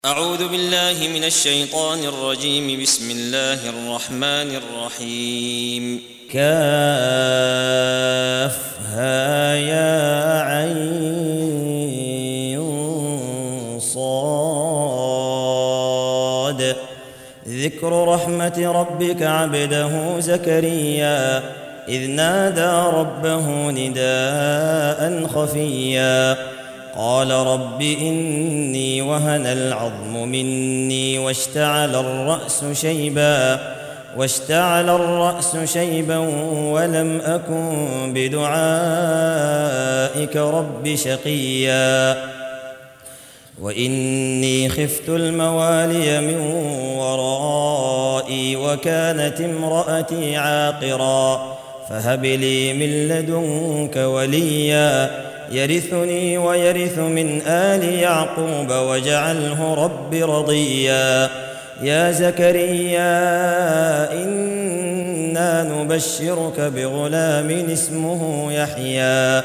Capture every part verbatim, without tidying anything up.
أعوذ بالله من الشيطان الرجيم. بسم الله الرحمن الرحيم. كافها يا عين صاد ذكر رحمة ربك عبده زكريا إذ نادى ربه نداء خفيا قال رب إني وهن العظم مني واشتعل الرأس شيبا واشتعل الرأس شيبا ولم أكن بدعائك رب شقيا وإني خفت الموالي من ورائي وكانت امرأتي عاقرا فهب لي من لدنك وليا يرثني ويرث من آل يعقوب واجعله رب رضيا يا زكريا إنا نبشرك بغلام اسمه يحيى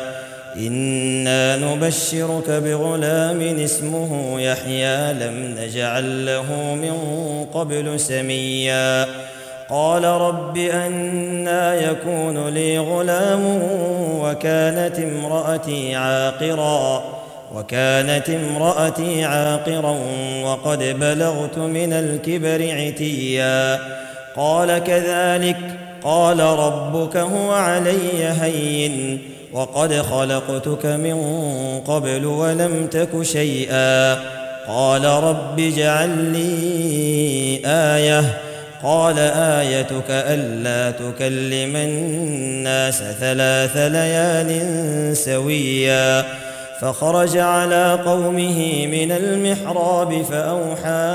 إنا نبشرك بغلام اسمه يحيى لم نجعل له من قبل سميا قال رب أنى يكون لي غلام وكانت امرأتي عاقرا وكانت امرأتي عاقرا وقد بلغت من الكبر عتيا قال كذلك قال ربك هو علي هين وقد خلقتك من قبل ولم تك شيئا قال رب اجعل لي آية قال آيتك ألا تكلم الناس ثلاث ليال سويا فخرج على قومه من المحراب فأوحى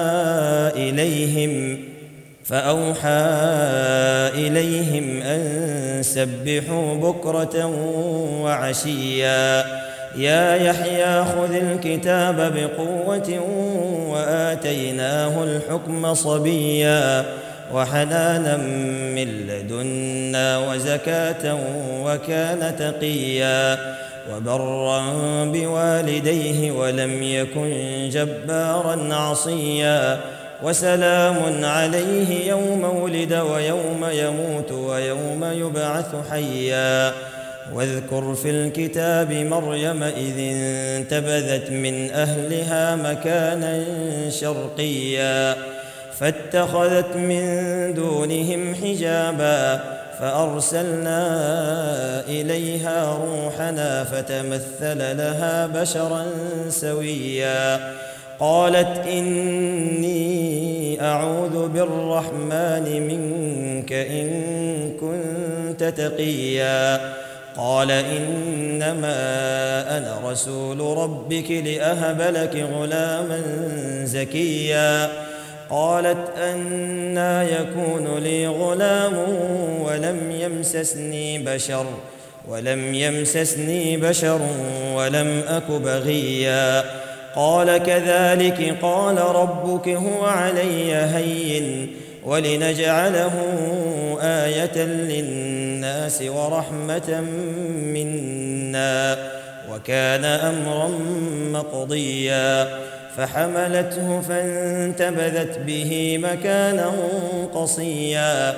إليهم فأوحى إليهم أن سبحوا بكرة وعشيا يا يحيى خذ الكتاب بقوة وآتيناه الحكم صبيا وحنانا من لدنا وزكاة وكان تقيا وبرا بوالديه ولم يكن جبارا عصيا وسلام عليه يوم ولد ويوم يموت ويوم يبعث حيا واذكر في الكتاب مريم إذ انتبذت من أهلها مكانا شرقيا فاتخذت من دونهم حجابا فأرسلنا إليها روحنا فتمثل لها بشرا سويا قالت إني أعوذ بالرحمن منك إن كنت تقيا قال إنما أنا رسول ربك لأهب لك غلاما زكيا قالت أنى يكون لي غلام ولم يمسسني بشر ولم يمسسني بشر ولم أك بغيا قال كذلك قال ربك هو علي هين ولنجعله آية للناس ورحمة منا وكان أمرا مقضيا فحملته فانتبذت به مكانا قصيا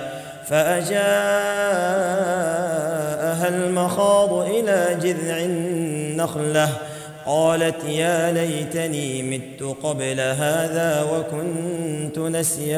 فأجاءها المخاض إلى جذع النخلة قالت يا ليتني مت قبل هذا وكنت نسيا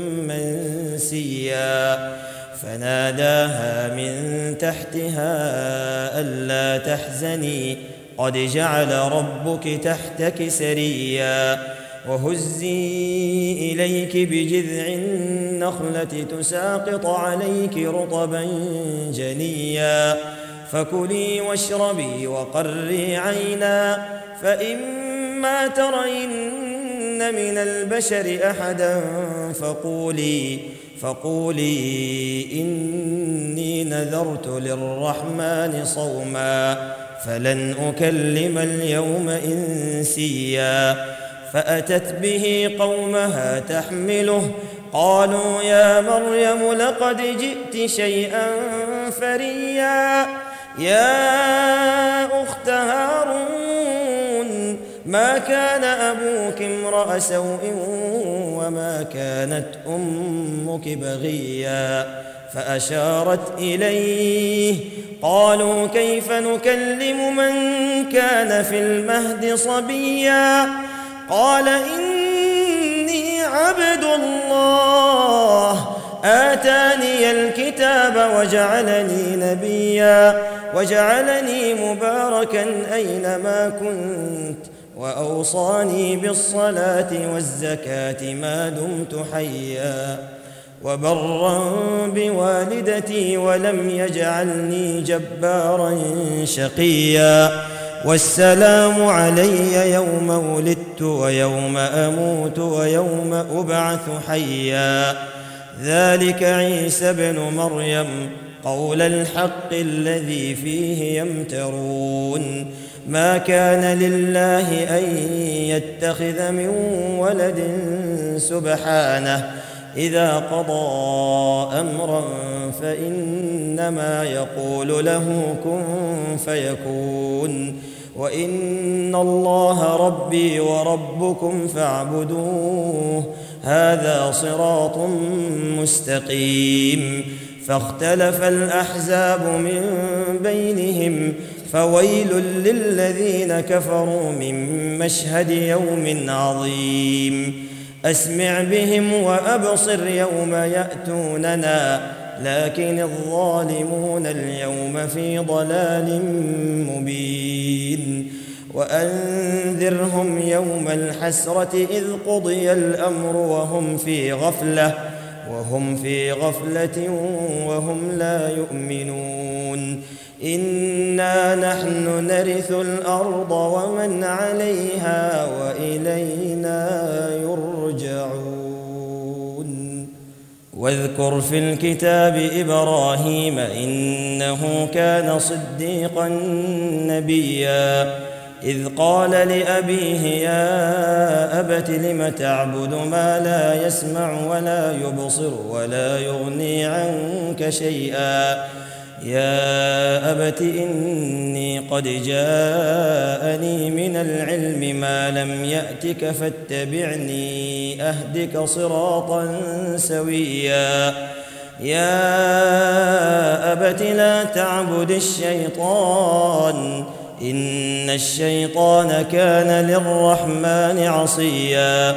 منسيا فناداها من تحتها ألا تحزني قد جعل ربك تحتك سريا وهزي إليك بجذع النخلة تساقط عليك رطبا جنيا فكلي واشربي وقري عينا فإما ترين من البشر أحدا فقولي فقولي إني نذرت للرحمن صوما فلن أكلم اليوم إنسيا فأتت به قومها تحمله قالوا يا مريم لقد جئت شيئا فريا يا أخت هارون ما كان أبوك امرأ سوء وما كانت أمك بغيا فأشارت إليه قالوا كيف نكلم من كان في المهد صبيا قال إني عبد الله آتاني الكتاب وجعلني نبيا وجعلني مباركا أينما كنت وأوصاني بالصلاة والزكاة ما دمت حيا وبرا بوالدتي ولم يجعلني جبارا شقيا والسلام علي يوم ولدت ويوم أموت ويوم أبعث حيا ذلك عيسى ابن مريم قول الحق الذي فيه يمترون ما كان لله أن يتخذ من ولد سبحانه إذا قضى أمرا فإنما يقول له كن فيكون وإن الله ربي وربكم فاعبدوه هذا صراط مستقيم فاختلف الأحزاب من بينهم فويل للذين كفروا من مشهد يوم عظيم أسمع بهم وأبصر يوم يأتوننا لكن الظالمون اليوم في ضلال مبين وأنذرهم يوم الحسرة إذ قضي الأمر وهم في غفلة وهم في غفلة وهم لا يؤمنون إنا نحن نرث الأرض ومن عليها وإلينا يرجعون واذكر في الكتاب إبراهيم إنه كان صديقا نبيا إذ قال لأبيه يا أبت لم تعبد ما لا يسمع ولا يبصر ولا يغني عنك شيئا يا أبت إني قد جاءني من العلم ما لم يأتك فاتبعني أهدك صراطا سويا يا أبت لا تعبد الشيطان إن الشيطان كان للرحمن عصيا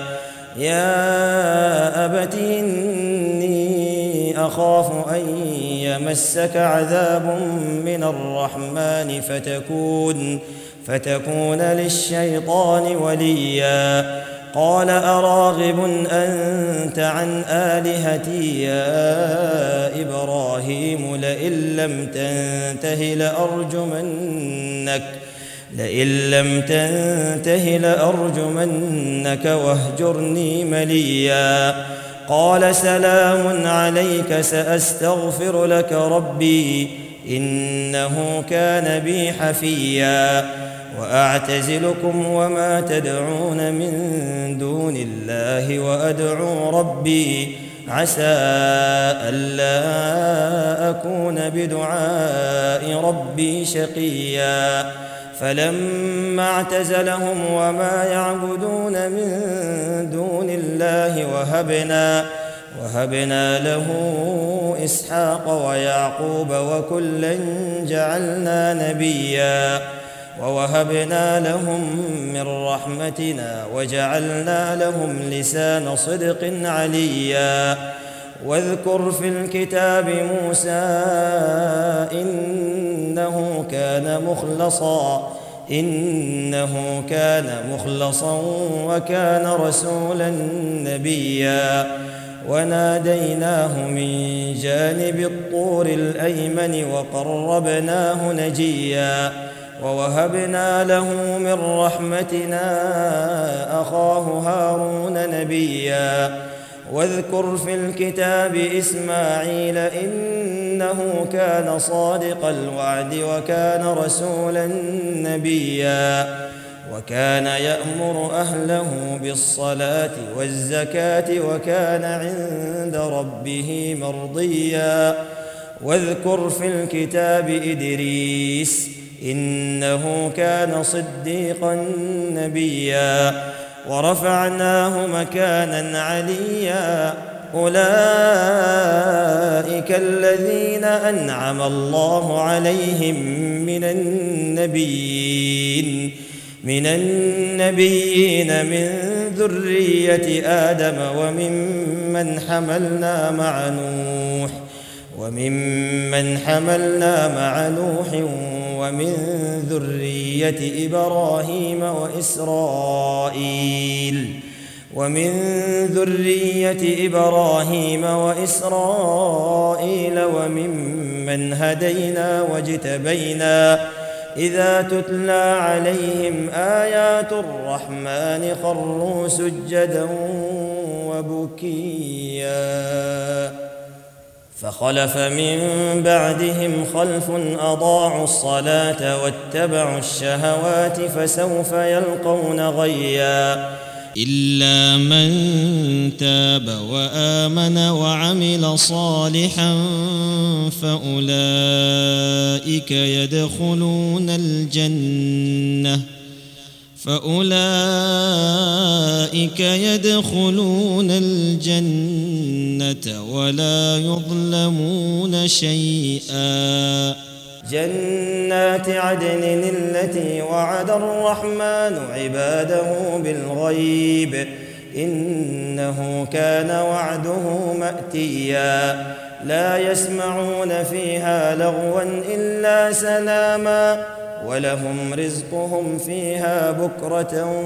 يا أبت إني أخاف أن يمسك عذاب من الرحمن فتكون فتكون للشيطان وليا قال أراغب أنت عن آلهتي يا إبراهيم لئن لم تنته لأرجمنك لئن لم تنته لأرجمنك واهجرني مليا قال سلام عليك سأستغفر لك ربي إنه كان بي حفيا وأعتزلكم وما تدعون من دون الله وأدعو ربي عسى ألا أكون بدعاء ربي شقيا فلما اعتزلهم وما يعبدون من دون الله وهبنا وهبنا له إسحاق ويعقوب وكلا جعلنا نبيا ووهبنا لهم من رحمتنا وجعلنا لهم لسان صدق عليا واذكر في الكتاب موسى إنه كان مخلصا إنه كان مخلصا وكان رسولا نبيا وناديناه من جانب الطور الأيمن وقربناه نجيا ووهبنا له من رحمتنا أخاه هارون نبيا واذكر في الكتاب إسماعيل إنه كان صادق الوعد وكان رسولا نبيا وكان يأمر أهله بالصلاة والزكاة وكان عند ربه مرضيا واذكر في الكتاب إدريس إنه كان صديقا نبيا ورفعناه مكانا عليا أولئك الذين أنعم الله عليهم من النبيين من النبيين من ذرية آدم وممن حملنا مع نوح وممن حملنا مع نوح ومن ذرية إبراهيم وإسرائيل ومن ذرية إبراهيم وإسرائيل وممن هدينا واجتبينا إذا تتلى عليهم آيات الرحمن خروا سجدا وبكيا فخلف من بعدهم خلف أضاعوا الصلاة واتبعوا الشهوات فسوف يلقون غيا إلا من تاب وآمن وعمل صالحا فأولئك يدخلون الجنة فأولئك يدخلون الجنة ولا يظلمون شيئا جنات عدن التي وعد الرحمن عباده بالغيب إنه كان وعده مأتيا لا يسمعون فيها لغوا إلا سلاما ولهم رزقهم فيها بكرة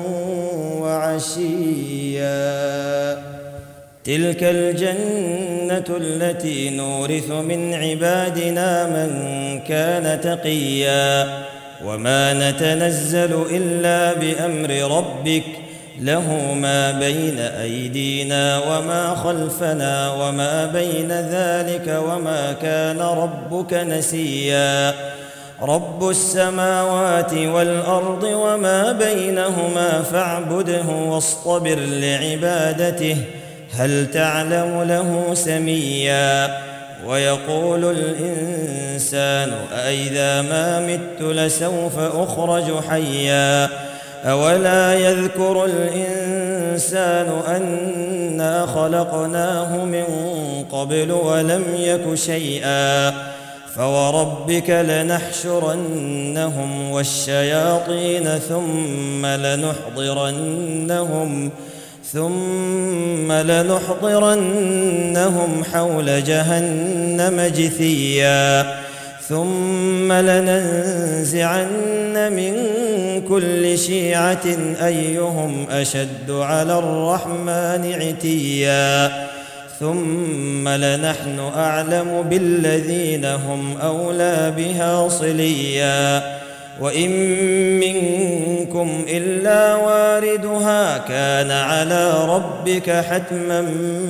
وعشيا تلك الجنة التي نورث من عبادنا من كان تقيا وما نتنزل إلا بأمر ربك له ما بين أيدينا وما خلفنا وما بين ذلك وما كان ربك نسيا رب السماوات والأرض وما بينهما فاعبده واصطبر لعبادته هل تعلم له سميا ويقول الإنسان أإذا ما مت لسوف أخرج حيا أولا يذكر الإنسان أنا خلقناه من قبل ولم يك شيئا فوربك لنحشرنهم والشياطين ثم لنحضرنهم ثم لنحضرنهم حول جهنم جثيا ثم لننزعن من كل شيعة أيهم أشد على الرحمن عتيا ثم لنحن أعلم بالذين هم أولى بها صليا وإن منكم إلا واردها كان على ربك حتما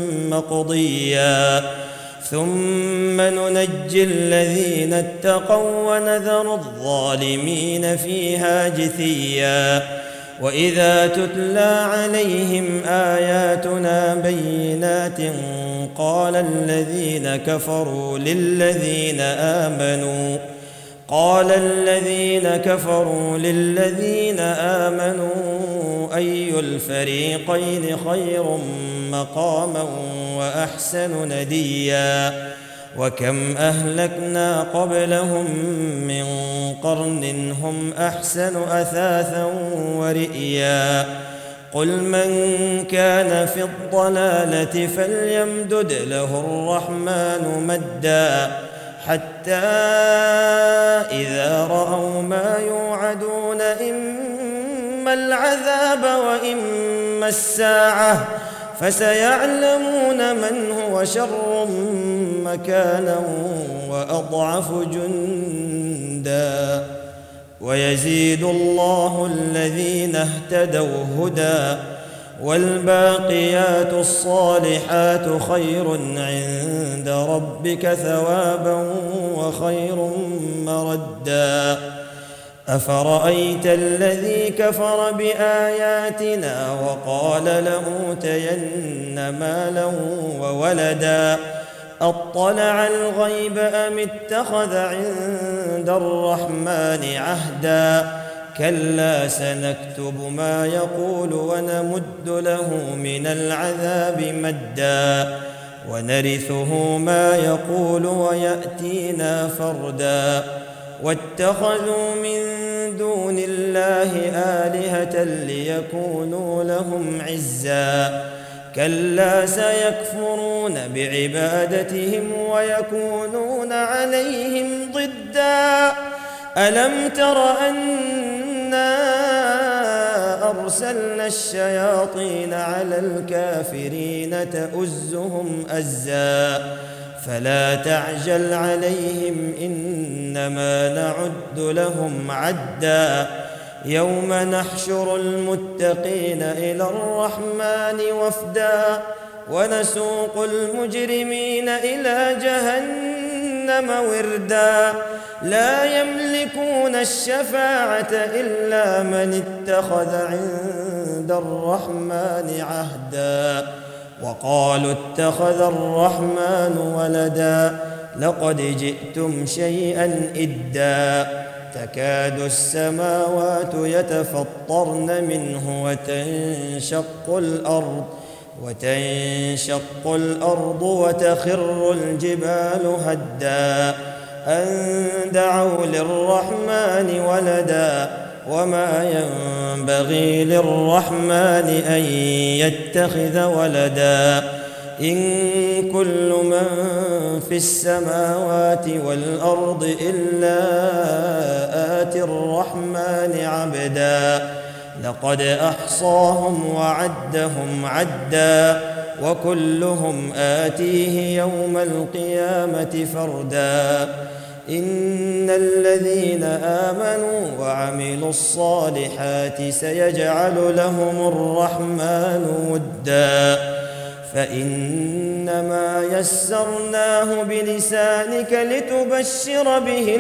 مقضيا ثم ننجي الذين اتقوا ونذر الظالمين فيها جثيا وإذا تتلى عليهم آياتنا بينات قال الذين كفروا للذين آمنوا قال الذين كفروا للذين آمنوا أي الفريقين خير مقاما وأحسن نديا وكم أهلكنا قبلهم من قرن هم أحسن أثاثا ورئيا قل من كان في الضلالة فليمدد له الرحمن مدا حتى إذا رأوا ما يوعدون إما العذاب وإما الساعة فسيعلمون من هو شر مكانا وأضعف جندا ويزيد الله الذين اهتدوا هدى والباقيات الصالحات خير عند ربك ثوابا وخير مردا أفرأيت الذي كفر بآياتنا وقال لأوتين مالا وولدا أطلع الغيب أم اتخذ عند الرحمن عهدا كلا سنكتب ما يقول ونمد له من العذاب مدا ونرثه ما يقول ويأتينا فردا واتخذوا من دون الله آلهة ليكونوا لهم عزا كلا سيكفرون بعبادتهم ويكونون عليهم ضدا ألم تر أنا أرسلنا الشياطين على الكافرين تؤزهم أزا فلا تعجل عليهم إنما نعد لهم عدا يوم نحشر المتقين إلى الرحمن وفدا ونسوق المجرمين إلى جهنم وردا لا يملكون الشفاعة إلا من اتخذ عند الرحمن عهدا وقالوا اتخذ الرحمن ولدا لقد جئتم شيئا إدا تكاد السماوات يتفطرن منه وتنشق الأرض وتنشق الأرض وتخر الجبال هدا أن دعوا للرحمن ولدا وما ينبغي للرحمن أن يتخذ ولدا إن كل من في السماوات والأرض إلا آتي الرحمن عبدا لقد أحصاهم وعدهم عدا وكلهم آتيه يوم القيامة فردا إن الذين آمنوا وعملوا الصالحات سيجعل لهم الرحمن ودا فإنما يسرناه بلسانك لتبشر به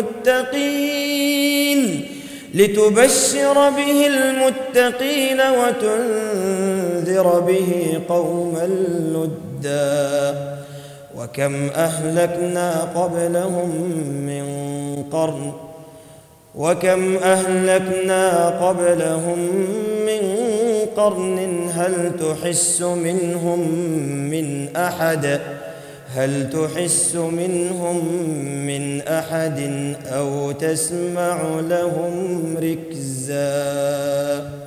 المتقين لتبشر به المتقين وتنذر به قوما لدا وكم أهلكنا قبلهم من قرن وكم أهلكنا قبلهم من قرن هل تحس منهم من أحد هل تحس منهم من أحد أو تسمع لهم ركزا.